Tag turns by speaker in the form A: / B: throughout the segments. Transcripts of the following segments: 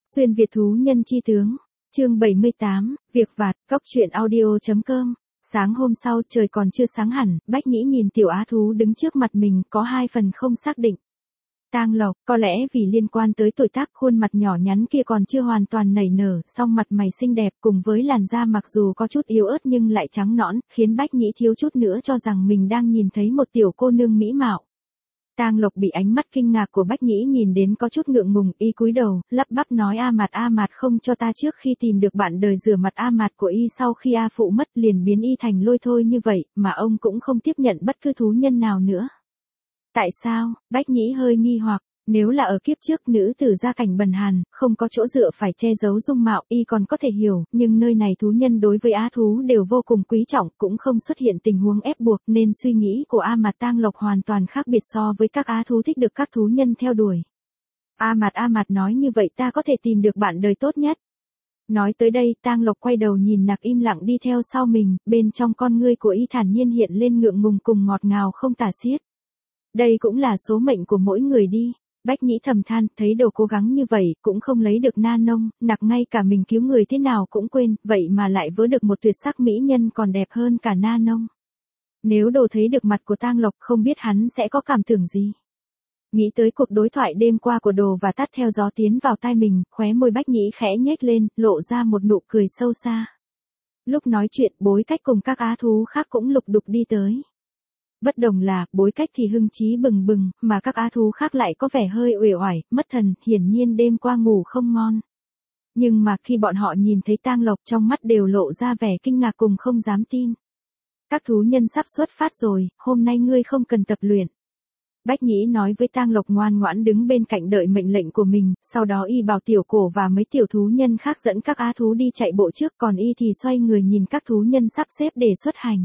A: Xuyên Việt thú nhân chi tướng, chương 78, việc vặt, cóc truyện audio.com. Sáng hôm sau trời còn chưa sáng hẳn, Bách Nhĩ nhìn tiểu á thú đứng trước mặt mình có hai phần không xác định. Tang Lộc, có lẽ vì liên quan tới tuổi tác khuôn mặt nhỏ nhắn kia còn chưa hoàn toàn nảy nở, song mặt mày xinh đẹp cùng với làn da mặc dù có chút yếu ớt nhưng lại trắng nõn, khiến Bách Nhĩ thiếu chút nữa cho rằng mình đang nhìn thấy một tiểu cô nương mỹ mạo. Tang Lộc bị ánh mắt kinh ngạc của Bách Nhĩ nhìn đến có chút ngượng ngùng, y cúi đầu, lắp bắp nói A Mạt không cho ta trước khi tìm được bạn đời rửa mặt A Mạt của y sau khi A Phụ mất liền biến y thành lôi thôi như vậy, mà ông cũng không tiếp nhận bất cứ thú nhân nào nữa. Tại sao? Bách Nhĩ hơi nghi hoặc, nếu là ở kiếp trước nữ tử gia cảnh bần hàn, không có chỗ dựa phải che giấu dung mạo, y còn có thể hiểu, nhưng nơi này thú nhân đối với á thú đều vô cùng quý trọng, cũng không xuất hiện tình huống ép buộc, nên suy nghĩ của A Mạt Tang Lộc hoàn toàn khác biệt so với các á thú thích được các thú nhân theo đuổi. A Mạt nói như vậy ta có thể tìm được bạn đời tốt nhất. Nói tới đây, Tang Lộc quay đầu nhìn Nặc im lặng đi theo sau mình, bên trong con ngươi của y thản nhiên hiện lên ngượng ngùng cùng ngọt ngào không tả xiết. Đây cũng là số mệnh của mỗi người đi. Bách Nhĩ thầm than, thấy đồ cố gắng như vậy, cũng không lấy được na nông, Nặc ngay cả mình cứu người thế nào cũng quên, vậy mà lại vớ được một tuyệt sắc mỹ nhân còn đẹp hơn cả na nông. Nếu đồ thấy được mặt của Tang Lộc không biết hắn sẽ có cảm tưởng gì. Nghĩ tới cuộc đối thoại đêm qua của đồ và tắt theo gió tiến vào tai mình, khóe môi Bách Nhĩ khẽ nhếch lên, lộ ra một nụ cười sâu xa. Lúc nói chuyện, Bối Cách cùng các á thú khác cũng lục đục đi tới. Bất đồng là, Bối Cách thì hưng trí bừng bừng, mà các á thú khác lại có vẻ hơi uể oải, mất thần, hiển nhiên đêm qua ngủ không ngon. Nhưng mà khi bọn họ nhìn thấy Tang Lộc trong mắt đều lộ ra vẻ kinh ngạc cùng không dám tin. Các thú nhân sắp xuất phát rồi, hôm nay ngươi không cần tập luyện. Bách Nhĩ nói với Tang Lộc ngoan ngoãn đứng bên cạnh đợi mệnh lệnh của mình, sau đó y bảo tiểu cổ và mấy tiểu thú nhân khác dẫn các á thú đi chạy bộ trước, còn y thì xoay người nhìn các thú nhân sắp xếp để xuất hành.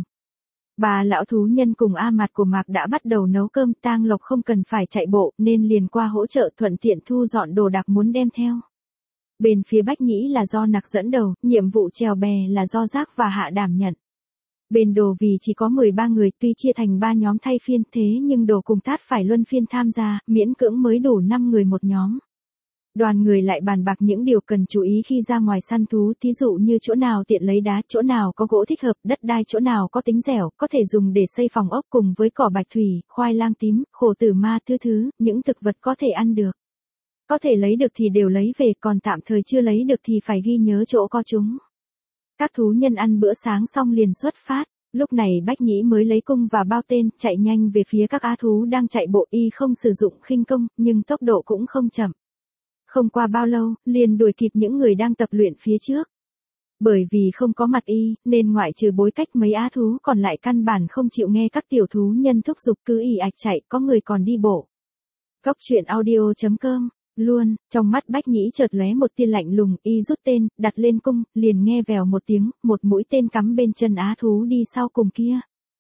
A: Bà lão thú nhân cùng A Mạt của Mạc đã bắt đầu nấu cơm, Tang Lộc không cần phải chạy bộ nên liền qua hỗ trợ thuận tiện thu dọn đồ đạc muốn đem theo. Bên phía Bách Nhĩ là do Nặc dẫn đầu, nhiệm vụ chèo bè là do Giác và Hạ đảm nhận. Bên đồ vì chỉ có 13 người tuy chia thành 3 nhóm thay phiên thế nhưng đồ cùng Tát phải luân phiên tham gia, miễn cưỡng mới đủ 5 người một nhóm. Đoàn người lại bàn bạc những điều cần chú ý khi ra ngoài săn thú, thí dụ như chỗ nào tiện lấy đá, chỗ nào có gỗ thích hợp, đất đai chỗ nào có tính dẻo, có thể dùng để xây phòng ốc cùng với cỏ bạch thủy, khoai lang tím, khổ tử ma thứ, những thực vật có thể ăn được. Có thể lấy được thì đều lấy về, còn tạm thời chưa lấy được thì phải ghi nhớ chỗ có chúng. Các thú nhân ăn bữa sáng xong liền xuất phát. Lúc này Bách Nhĩ mới lấy cung và bao tên, chạy nhanh về phía các á thú đang chạy bộ, y không sử dụng khinh công, nhưng tốc độ cũng không chậm. Không qua bao lâu, liền đuổi kịp những người đang tập luyện phía trước. Bởi vì không có mặt y, nên ngoại trừ Bối Cách mấy á thú còn lại căn bản không chịu nghe các tiểu thú nhân thúc giục cứ ì ạch chạy, có người còn đi bộ. Cóc truyện audio.com. Luôn, trong mắt Bách Nhĩ chợt lóe một tia lạnh lùng, y rút tên, đặt lên cung, liền nghe vèo một tiếng, một mũi tên cắm bên chân á thú đi sau cùng kia.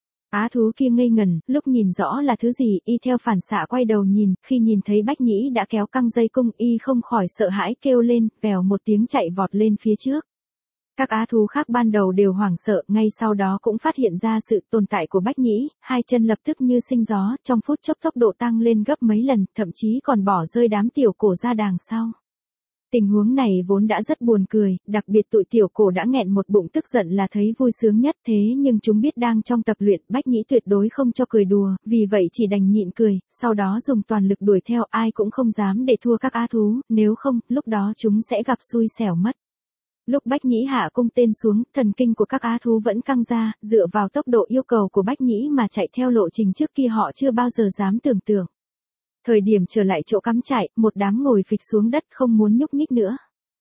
A: Á thú kia ngây ngẩn, lúc nhìn rõ là thứ gì, y theo phản xạ quay đầu nhìn, khi nhìn thấy Bách Nhĩ đã kéo căng dây cung, y không khỏi sợ hãi kêu lên, vèo một tiếng chạy vọt lên phía trước. Các á thú khác ban đầu đều hoảng sợ, ngay sau đó cũng phát hiện ra sự tồn tại của Bách Nhĩ, hai chân lập tức như sinh gió, trong phút chốc tốc độ tăng lên gấp mấy lần, thậm chí còn bỏ rơi đám tiểu cổ ra đằng sau. Tình huống này vốn đã rất buồn cười, đặc biệt tụi tiểu cổ đã nghẹn một bụng tức giận là thấy vui sướng nhất, thế nhưng chúng biết đang trong tập luyện, Bách Nhĩ tuyệt đối không cho cười đùa, vì vậy chỉ đành nhịn cười, sau đó dùng toàn lực đuổi theo, ai cũng không dám để thua các á thú, nếu không, lúc đó chúng sẽ gặp xui xẻo mất. Lúc Bách Nhĩ hạ cung tên xuống, thần kinh của các á thú vẫn căng ra, dựa vào tốc độ yêu cầu của Bách Nhĩ mà chạy theo lộ trình trước kia họ chưa bao giờ dám tưởng tượng. Thời điểm trở lại chỗ cắm trại, một đám ngồi phịch xuống đất không muốn nhúc nhích nữa.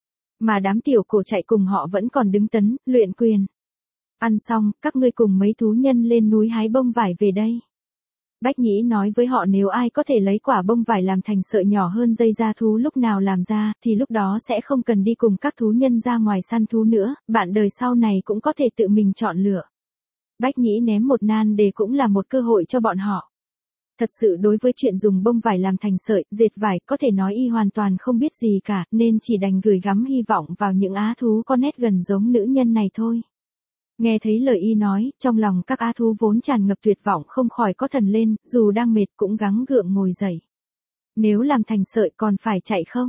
A: Mà đám tiểu cổ chạy cùng họ vẫn còn đứng tấn, luyện quyền. Ăn xong, các ngươi cùng mấy thú nhân lên núi hái bông vải về đây. Bách Nhĩ nói với họ nếu ai có thể lấy quả bông vải làm thành sợi nhỏ hơn dây da thú lúc nào làm ra, thì lúc đó sẽ không cần đi cùng các thú nhân ra ngoài săn thú nữa, bạn đời sau này cũng có thể tự mình chọn lựa. Bách Nhĩ ném một nan đề cũng là một cơ hội cho bọn họ. Thật sự đối với chuyện dùng bông vải làm thành sợi, dệt vải, có thể nói y hoàn toàn không biết gì cả, nên chỉ đành gửi gắm hy vọng vào những á thú có nét gần giống nữ nhân này thôi. Nghe thấy lời y nói, trong lòng các á thú vốn tràn ngập tuyệt vọng không khỏi có thần lên, dù đang mệt cũng gắng gượng ngồi dậy. Nếu làm thành sợi còn phải chạy không?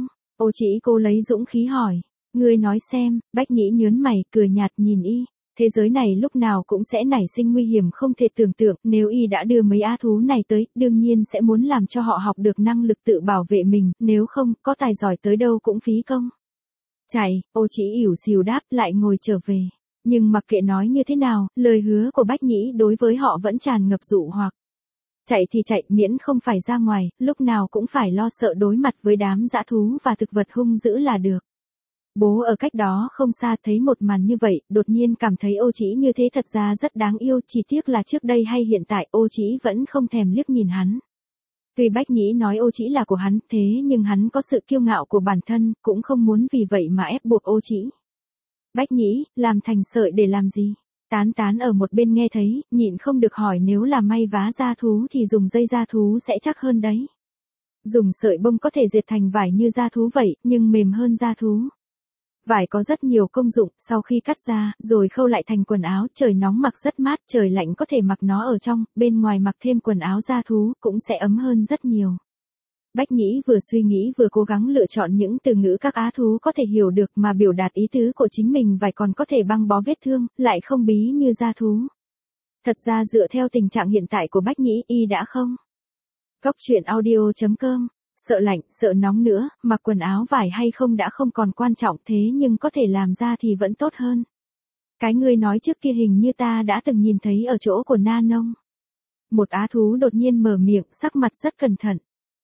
A: Ô Chỉ cô lấy dũng khí hỏi. Ngươi nói xem, Bách Nhĩ nhớn mày, cười nhạt nhìn y. Thế giới này lúc nào cũng sẽ nảy sinh nguy hiểm không thể tưởng tượng, nếu y đã đưa mấy á thú này tới, đương nhiên sẽ muốn làm cho họ học được năng lực tự bảo vệ mình, nếu không, có tài giỏi tới đâu cũng phí công. Chạy, Ô Chỉ ỉu xìu đáp lại ngồi trở về. Nhưng mặc kệ nói như thế nào, lời hứa của Bách Nhĩ đối với họ vẫn tràn ngập dụ hoặc. Chạy thì chạy, miễn không phải ra ngoài, lúc nào cũng phải lo sợ đối mặt với đám dã thú và thực vật hung dữ là được. Bố ở cách đó không xa thấy một màn như vậy, đột nhiên cảm thấy Ô Chỉ như thế thật ra rất đáng yêu, chỉ tiếc là trước đây hay hiện tại Ô Chỉ vẫn không thèm liếc nhìn hắn. Tuy Bách Nhĩ nói Ô Chỉ là của hắn, thế nhưng hắn có sự kiêu ngạo của bản thân, cũng không muốn vì vậy mà ép buộc Ô Chỉ. Bách Nhĩ, làm thành sợi để làm gì? Tán Tán ở một bên nghe thấy, nhịn không được hỏi nếu là may vá da thú thì dùng dây da thú sẽ chắc hơn đấy. Dùng sợi bông có thể dệt thành vải như da thú vậy, nhưng mềm hơn da thú. Vải có rất nhiều công dụng, sau khi cắt ra, rồi khâu lại thành quần áo, trời nóng mặc rất mát, trời lạnh có thể mặc nó ở trong, bên ngoài mặc thêm quần áo da thú, cũng sẽ ấm hơn rất nhiều. Bách Nhĩ vừa suy nghĩ vừa cố gắng lựa chọn những từ ngữ các á thú có thể hiểu được mà biểu đạt ý tứ của chính mình, vải còn có thể băng bó vết thương, lại không bí như da thú. Thật ra dựa theo tình trạng hiện tại của Bách Nhĩ, y đã không. Góc truyện audio.com, sợ lạnh, sợ nóng nữa, mặc quần áo vải hay không đã không còn quan trọng, thế nhưng có thể làm ra thì vẫn tốt hơn. Cái ngươi nói trước kia hình như ta đã từng nhìn thấy ở chỗ của Na Nông. Một á thú đột nhiên mở miệng, sắc mặt rất cẩn thận.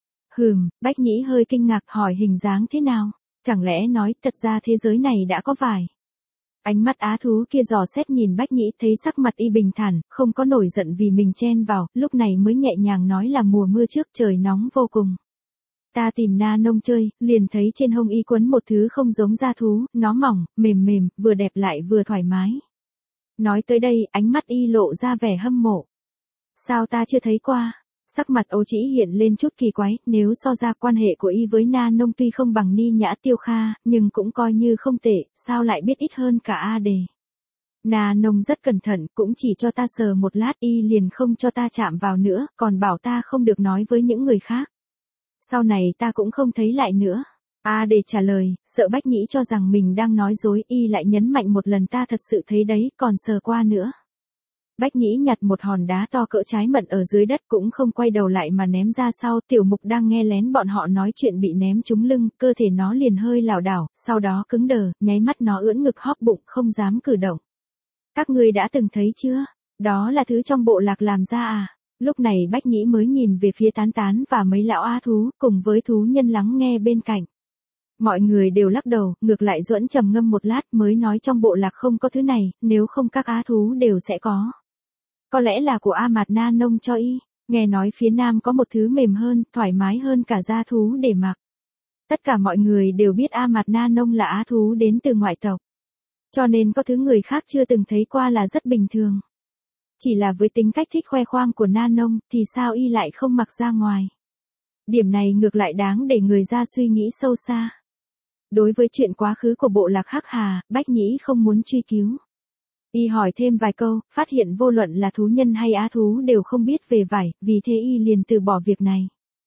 A: Bách Nhĩ hơi kinh ngạc hỏi hình dáng thế nào, chẳng lẽ nói thật ra thế giới này đã có vải. Ánh mắt á thú kia dò xét nhìn Bách Nhĩ, thấy sắc mặt y bình thản, không có nổi giận vì mình chen vào, lúc này mới nhẹ nhàng nói là mùa mưa trước trời nóng vô cùng. Ta tìm Na Nông chơi, liền thấy trên hông y quấn một thứ không giống da thú, nó mỏng, mềm mềm, vừa đẹp lại vừa thoải mái. Nói tới đây, ánh mắt y lộ ra vẻ hâm mộ. Sao ta chưa thấy qua? Sắc mặt Ô Chỉ hiện lên chút kỳ quái, nếu so ra quan hệ của y với Na Nông tuy không bằng Ni Nhã Tiêu Kha, nhưng cũng coi như không tệ, sao lại biết ít hơn cả A Đề. Na Nông rất cẩn thận, cũng chỉ cho ta sờ một lát, y liền không cho ta chạm vào nữa, còn bảo ta không được nói với những người khác. Sau này ta cũng không thấy lại nữa. A Đề trả lời, sợ Bách Nhĩ cho rằng mình đang nói dối, y lại nhấn mạnh một lần ta thật sự thấy đấy, còn sờ qua nữa. Bách Nhĩ nhặt một hòn đá to cỡ trái mận ở dưới đất, cũng không quay đầu lại mà ném ra sau. Tiểu Mục đang nghe lén bọn họ nói chuyện bị ném trúng lưng, cơ thể nó liền hơi lảo đảo, sau đó cứng đờ, nháy mắt nó ưỡn ngực hóp bụng, không dám cử động. Các ngươi đã từng thấy chưa? Đó là thứ trong bộ lạc làm ra à? Lúc này Bách Nhĩ mới nhìn về phía Tán Tán và mấy lão á thú, cùng với thú nhân lắng nghe bên cạnh. Mọi người đều lắc đầu, ngược lại Duẫn trầm ngâm một lát mới nói trong bộ lạc không có thứ này, nếu không các á thú đều sẽ có. Có lẽ là của A Mạt Na Nông cho y, nghe nói phía nam có một thứ mềm hơn, thoải mái hơn cả da thú để mặc. Tất cả mọi người đều biết A Mạt Na Nông là á thú đến từ ngoại tộc. Cho nên có thứ người khác chưa từng thấy qua là rất bình thường. Chỉ là với tính cách thích khoe khoang của Na Nông, thì sao y lại không mặc ra ngoài. Điểm này ngược lại đáng để người ra suy nghĩ sâu xa. Đối với chuyện quá khứ của bộ lạc Hắc Hà, Bách Nhĩ không muốn truy cứu. Y hỏi thêm vài câu, phát hiện vô luận là thú nhân hay á thú đều không biết về vải, vì thế y liền từ bỏ việc này.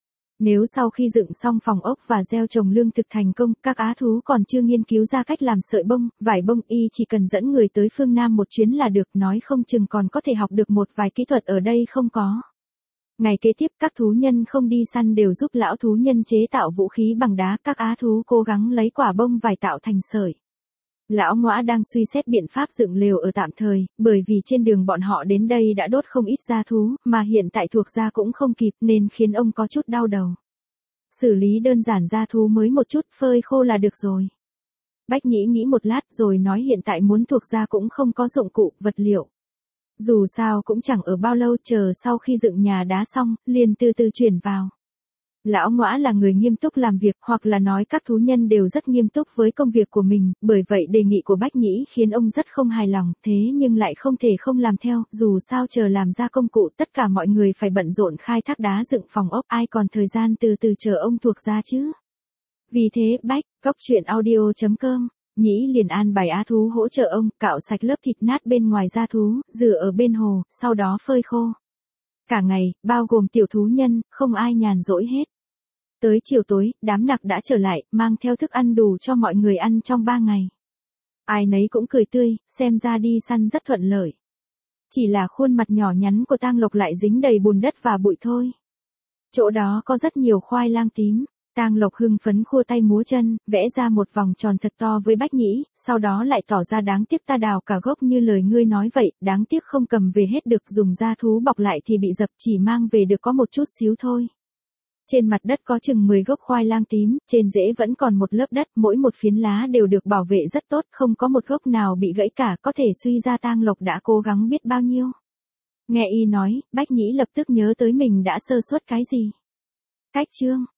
A: Nếu sau khi dựng xong phòng ốc và gieo trồng lương thực thành công, các á thú còn chưa nghiên cứu ra cách làm sợi bông, vải bông, y chỉ cần dẫn người tới phương Nam một chuyến là được, nói không chừng còn có thể học được một vài kỹ thuật ở đây không có. Ngày kế tiếp các thú nhân không đi săn đều giúp lão thú nhân chế tạo vũ khí bằng đá, các á thú cố gắng lấy quả bông vải tạo thành sợi. Lão Ngõa đang suy xét biện pháp dựng lều ở tạm thời, bởi vì trên đường bọn họ đến đây đã đốt không ít gia thú, mà hiện tại thuộc gia cũng không kịp nên khiến ông có chút đau đầu. Xử lý đơn giản gia thú mới một chút, phơi khô là được rồi. Bách Nhĩ nghĩ một lát rồi nói hiện tại muốn thuộc gia cũng không có dụng cụ, vật liệu. Dù sao cũng chẳng ở bao lâu, chờ sau khi dựng nhà đá xong, liền từ từ chuyển vào. Lão Ngõa là người nghiêm túc làm việc, hoặc là nói các thú nhân đều rất nghiêm túc với công việc của mình, bởi vậy đề nghị của Bách Nhĩ khiến ông rất không hài lòng, thế nhưng lại không thể không làm theo, dù sao chờ làm ra công cụ tất cả mọi người phải bận rộn khai thác đá dựng phòng ốc, ai còn thời gian từ từ chờ ông thuộc ra chứ. Vì thế góc truyện audio.com, Nhĩ liền an bài á thú hỗ trợ ông, cạo sạch lớp thịt nát bên ngoài da thú, rửa ở bên hồ, sau đó phơi khô. Cả ngày, bao gồm tiểu thú nhân, không ai nhàn rỗi hết. Tới chiều tối, đám nặc đã trở lại, mang theo thức ăn đủ cho mọi người ăn trong 3 ngày. Ai nấy cũng cười tươi, xem ra đi săn rất thuận lợi. Chỉ là khuôn mặt nhỏ nhắn của Tang Lộc lại dính đầy bùn đất và bụi thôi. Chỗ đó có rất nhiều khoai lang tím. Tang Lộc hưng phấn khua tay múa chân, vẽ ra một vòng tròn thật to với Bách Nhĩ, sau đó lại tỏ ra đáng tiếc ta đào cả gốc như lời ngươi nói vậy, đáng tiếc không cầm về hết được, dùng da thú bọc lại thì bị dập, chỉ mang về được có một chút xíu thôi. Trên mặt đất có chừng 10 gốc khoai lang tím, trên rễ vẫn còn một lớp đất, mỗi một phiến lá đều được bảo vệ rất tốt, không có một gốc nào bị gãy cả, có thể suy ra Tang Lộc đã cố gắng biết bao nhiêu. Nghe y nói, Bách Nhĩ lập tức nhớ tới mình đã sơ suất cái gì. Cách chương